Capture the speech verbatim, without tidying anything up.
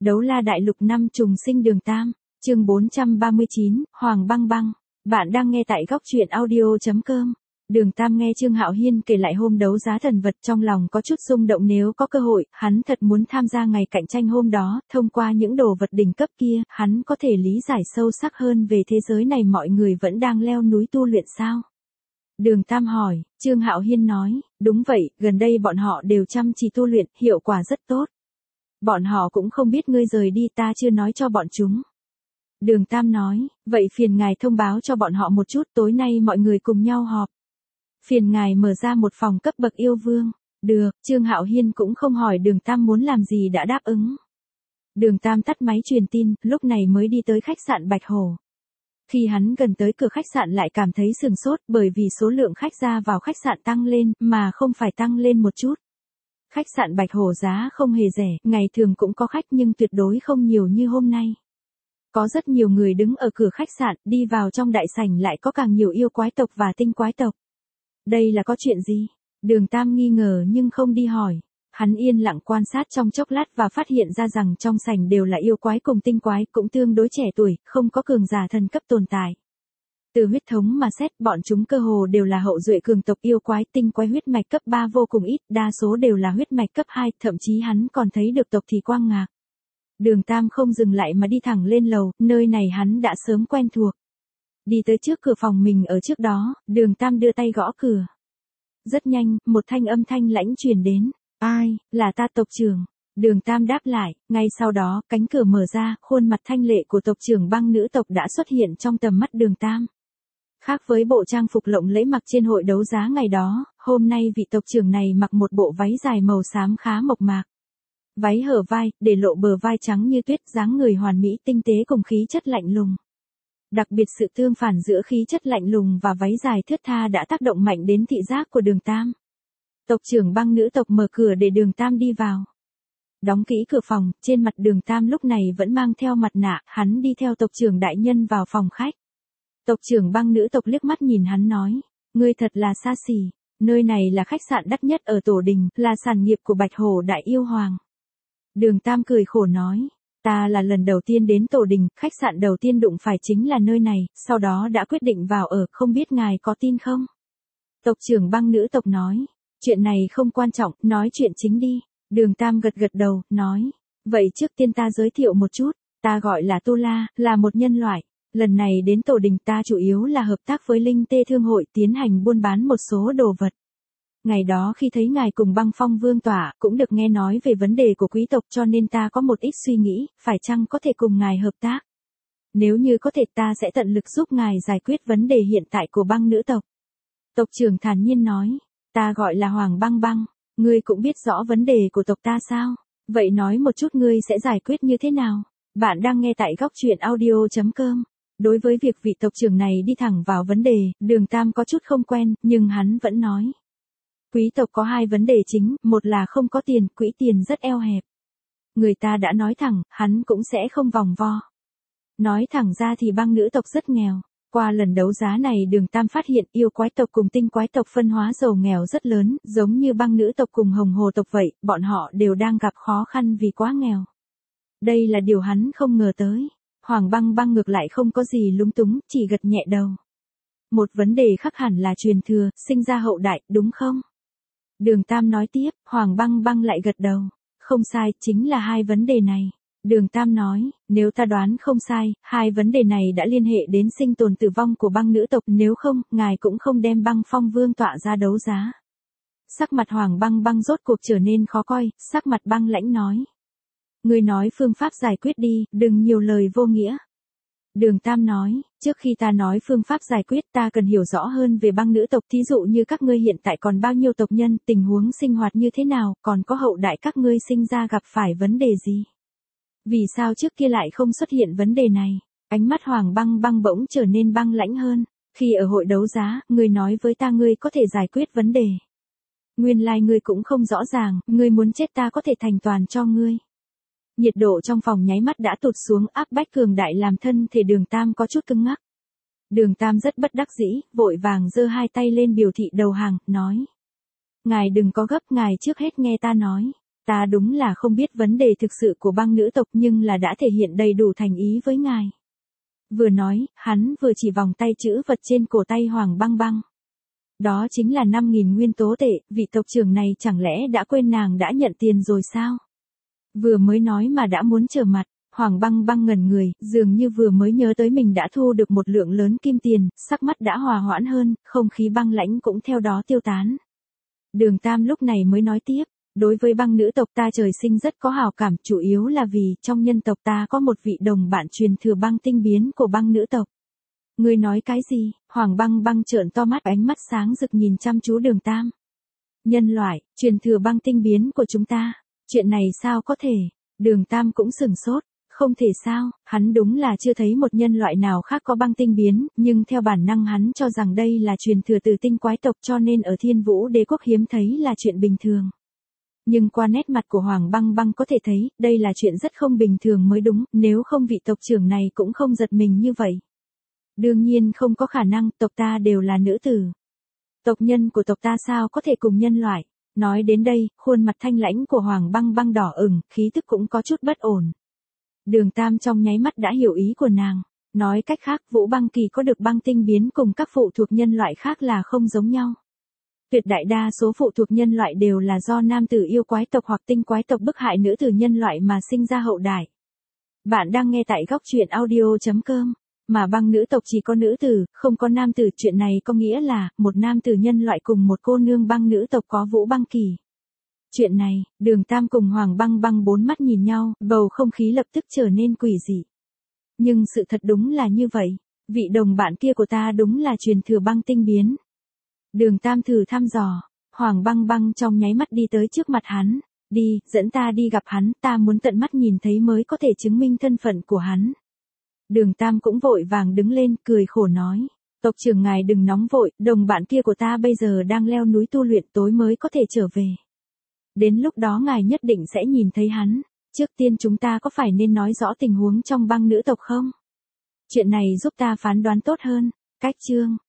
Đấu la đại lục năm trùng sinh đường tam, chương bốn trăm ba mươi chín, Hoàng Băng Băng. Bạn đang nghe tại góc truyện audio chấm com. Đường Tam nghe Trương Hạo Hiên kể lại hôm đấu giá thần vật trong lòng có chút rung động, nếu có cơ hội, hắn thật muốn tham gia ngày cạnh tranh hôm đó, thông qua những đồ vật đỉnh cấp kia, hắn có thể lý giải sâu sắc hơn về thế giới này mọi người vẫn đang leo núi tu luyện sao? Đường Tam hỏi, Trương Hạo Hiên nói, đúng vậy, gần đây bọn họ đều chăm chỉ tu luyện, hiệu quả rất tốt. Bọn họ cũng không biết ngươi rời đi, ta chưa nói cho bọn chúng. Đường Tam nói, vậy phiền ngài thông báo cho bọn họ một chút, tối nay mọi người cùng nhau họp. Phiền ngài mở ra một phòng cấp bậc yêu vương. Được, Trương Hạo Hiên cũng không hỏi Đường Tam muốn làm gì đã đáp ứng. Đường Tam tắt máy truyền tin, lúc này mới đi tới khách sạn Bạch Hổ. Khi hắn gần tới cửa khách sạn lại cảm thấy sừng sốt, bởi vì số lượng khách ra vào khách sạn tăng lên, mà không phải tăng lên một chút. Khách sạn Bạch Hổ giá không hề rẻ, ngày thường cũng có khách nhưng tuyệt đối không nhiều như hôm nay. Có rất nhiều người đứng ở cửa khách sạn, đi vào trong đại sảnh lại có càng nhiều yêu quái tộc và tinh quái tộc. Đây là có chuyện gì? Đường Tam nghi ngờ nhưng không đi hỏi. Hắn yên lặng quan sát trong chốc lát và phát hiện ra rằng trong sảnh đều là yêu quái cùng tinh quái, cũng tương đối trẻ tuổi, không có cường giả thần cấp tồn tại. Từ huyết thống mà xét, bọn chúng cơ hồ đều là hậu duệ cường tộc yêu quái, tinh quái huyết mạch cấp ba vô cùng ít, đa số đều là huyết mạch cấp hai, thậm chí hắn còn thấy được tộc thì quang ngạc. Đường Tam không dừng lại mà đi thẳng lên lầu, nơi này hắn đã sớm quen thuộc. Đi tới trước cửa phòng mình ở trước đó, Đường Tam đưa tay gõ cửa. Rất nhanh, một thanh âm thanh lãnh truyền đến. Ai, là ta tộc trưởng. Đường Tam đáp lại, ngay sau đó, cánh cửa mở ra, khuôn mặt thanh lệ của tộc trưởng băng nữ tộc đã xuất hiện trong tầm mắt Đường Tam. Khác với bộ trang phục lộng lẫy mặc trên hội đấu giá ngày đó, hôm nay vị tộc trưởng này mặc một bộ váy dài màu xám khá mộc mạc. Váy hở vai, để lộ bờ vai trắng như tuyết, dáng người hoàn mỹ tinh tế cùng khí chất lạnh lùng. Đặc biệt sự tương phản giữa khí chất lạnh lùng và váy dài thướt tha đã tác động mạnh đến thị giác của Đường Tam. Tộc trưởng băng nữ tộc mở cửa để Đường Tam đi vào. Đóng kỹ cửa phòng, trên mặt Đường Tam lúc này vẫn mang theo mặt nạ, hắn đi theo tộc trưởng đại nhân vào phòng khách. Tộc trưởng băng nữ tộc liếc mắt nhìn hắn nói, ngươi thật là xa xỉ, nơi này là khách sạn đắt nhất ở Tổ Đình, là sản nghiệp của Bạch Hổ Đại Yêu Hoàng. Đường Tam cười khổ nói, ta là lần đầu tiên đến Tổ Đình, khách sạn đầu tiên đụng phải chính là nơi này, sau đó đã quyết định vào ở, không biết ngài có tin không? Tộc trưởng băng nữ tộc nói, chuyện này không quan trọng, nói chuyện chính đi. Đường Tam gật gật đầu, nói, vậy trước tiên ta giới thiệu một chút, ta gọi là Tu La, là một nhân loại. Lần này đến Tổ Đình ta chủ yếu là hợp tác với Linh Tê Thương hội tiến hành buôn bán một số đồ vật. Ngày đó khi thấy ngài cùng băng phong vương tỏa, cũng được nghe nói về vấn đề của quý tộc cho nên ta có một ít suy nghĩ, phải chăng có thể cùng ngài hợp tác. Nếu như có thể ta sẽ tận lực giúp ngài giải quyết vấn đề hiện tại của băng nữ tộc. Tộc trưởng thản nhiên nói, ta gọi là Hoàng Băng Băng, ngươi cũng biết rõ vấn đề của tộc ta sao? Vậy nói một chút ngươi sẽ giải quyết như thế nào? Bạn đang nghe tại góc truyện audio chấm com. Đối với việc vị tộc trưởng này đi thẳng vào vấn đề, Đường Tam có chút không quen, nhưng hắn vẫn nói. Quý tộc có hai vấn đề chính, một là không có tiền, quỹ tiền rất eo hẹp. Người ta đã nói thẳng, hắn cũng sẽ không vòng vo. Nói thẳng ra thì băng nữ tộc rất nghèo. Qua lần đấu giá này Đường Tam phát hiện yêu quái tộc cùng tinh quái tộc phân hóa giàu nghèo rất lớn, giống như băng nữ tộc cùng hồng hồ tộc vậy, bọn họ đều đang gặp khó khăn vì quá nghèo. Đây là điều hắn không ngờ tới. Hoàng Băng Băng ngược lại không có gì lúng túng, chỉ gật nhẹ đầu. Một vấn đề khác hẳn là truyền thừa, sinh ra hậu đại, đúng không? Đường Tam nói tiếp, Hoàng Băng Băng lại gật đầu. Không sai, chính là hai vấn đề này. Đường Tam nói, nếu ta đoán không sai, hai vấn đề này đã liên hệ đến sinh tồn tử vong của băng nữ tộc, nếu không, ngài cũng không đem băng phong vương tọa ra đấu giá. Sắc mặt Hoàng Băng Băng rốt cuộc trở nên khó coi, sắc mặt băng lãnh nói. Ngươi nói phương pháp giải quyết đi, đừng nhiều lời vô nghĩa. Đường Tam nói, trước khi ta nói phương pháp giải quyết ta cần hiểu rõ hơn về băng nữ tộc, thí dụ như các ngươi hiện tại còn bao nhiêu tộc nhân, tình huống sinh hoạt như thế nào, còn có hậu đại các ngươi sinh ra gặp phải vấn đề gì. Vì sao trước kia lại không xuất hiện vấn đề này? Ánh mắt Hoàng Băng Băng bỗng trở nên băng lãnh hơn. Khi ở hội đấu giá, ngươi nói với ta ngươi có thể giải quyết vấn đề. Nguyên lai like ngươi cũng không rõ ràng, ngươi muốn chết ta có thể thành toàn cho ngươi. Nhiệt độ trong phòng nháy mắt đã tụt xuống, áp bách cường đại làm thân thể Đường Tam có chút cứng ngắc. Đường Tam rất bất đắc dĩ, vội vàng giơ hai tay lên biểu thị đầu hàng, nói. Ngài đừng có gấp, ngài trước hết nghe ta nói. Ta đúng là không biết vấn đề thực sự của băng nữ tộc nhưng là đã thể hiện đầy đủ thành ý với ngài. Vừa nói, hắn vừa chỉ vòng tay chữ vật trên cổ tay Hoàng Băng Băng. Đó chính là năm nghìn nguyên tố tệ, vị tộc trưởng này chẳng lẽ đã quên nàng đã nhận tiền rồi sao? Vừa mới nói mà đã muốn trở mặt, Hoàng Băng Băng ngẩn người, dường như vừa mới nhớ tới mình đã thu được một lượng lớn kim tiền, sắc mắt đã hòa hoãn hơn, không khí băng lãnh cũng theo đó tiêu tán. Đường Tam lúc này mới nói tiếp, đối với băng nữ tộc ta trời sinh rất có hào cảm, chủ yếu là vì trong nhân tộc ta có một vị đồng bạn truyền thừa băng tinh biến của băng nữ tộc. Ngươi nói cái gì? Hoàng Băng Băng trợn to mắt, ánh mắt sáng rực nhìn chăm chú Đường Tam. Nhân loại, truyền thừa băng tinh biến của chúng ta, chuyện này sao có thể? Đường Tam cũng sửng sốt, không thể sao, hắn đúng là chưa thấy một nhân loại nào khác có băng tinh biến, nhưng theo bản năng hắn cho rằng đây là truyền thừa từ tinh quái tộc cho nên ở Thiên Vũ Đế quốc hiếm thấy là chuyện bình thường. Nhưng qua nét mặt của Hoàng Băng Băng có thể thấy, đây là chuyện rất không bình thường mới đúng, nếu không vị tộc trưởng này cũng không giật mình như vậy. Đương nhiên không có khả năng, tộc ta đều là nữ tử. Tộc nhân của tộc ta sao có thể cùng nhân loại? Nói đến đây, khuôn mặt thanh lãnh của Hoàng Băng Băng đỏ ửng, khí tức cũng có chút bất ổn. Đường Tam trong nháy mắt đã hiểu ý của nàng. Nói cách khác, Vũ Băng Kỳ có được băng tinh biến cùng các phụ thuộc nhân loại khác là không giống nhau. Tuyệt đại đa số phụ thuộc nhân loại đều là do nam tử yêu quái tộc hoặc tinh quái tộc bức hại nữ tử nhân loại mà sinh ra hậu đại. Bạn đang nghe tại góc truyện audio chấm com. Mà băng nữ tộc chỉ có nữ tử, không có nam tử, chuyện này có nghĩa là, một nam tử nhân loại cùng một cô nương băng nữ tộc có Vũ Băng Kỳ. Chuyện này, Đường Tam cùng Hoàng Băng Băng bốn mắt nhìn nhau, bầu không khí lập tức trở nên quỷ dị. Nhưng sự thật đúng là như vậy, vị đồng bạn kia của ta đúng là truyền thừa băng tinh biến. Đường Tam thử thăm dò, Hoàng Băng Băng trong nháy mắt đi tới trước mặt hắn, đi, dẫn ta đi gặp hắn, ta muốn tận mắt nhìn thấy mới có thể chứng minh thân phận của hắn. Đường Tam cũng vội vàng đứng lên, cười khổ nói, tộc trưởng ngài đừng nóng vội, đồng bạn kia của ta bây giờ đang leo núi tu luyện, tối mới có thể trở về. Đến lúc đó ngài nhất định sẽ nhìn thấy hắn, trước tiên chúng ta có phải nên nói rõ tình huống trong băng nữ tộc không? Chuyện này giúp ta phán đoán tốt hơn. Cách chương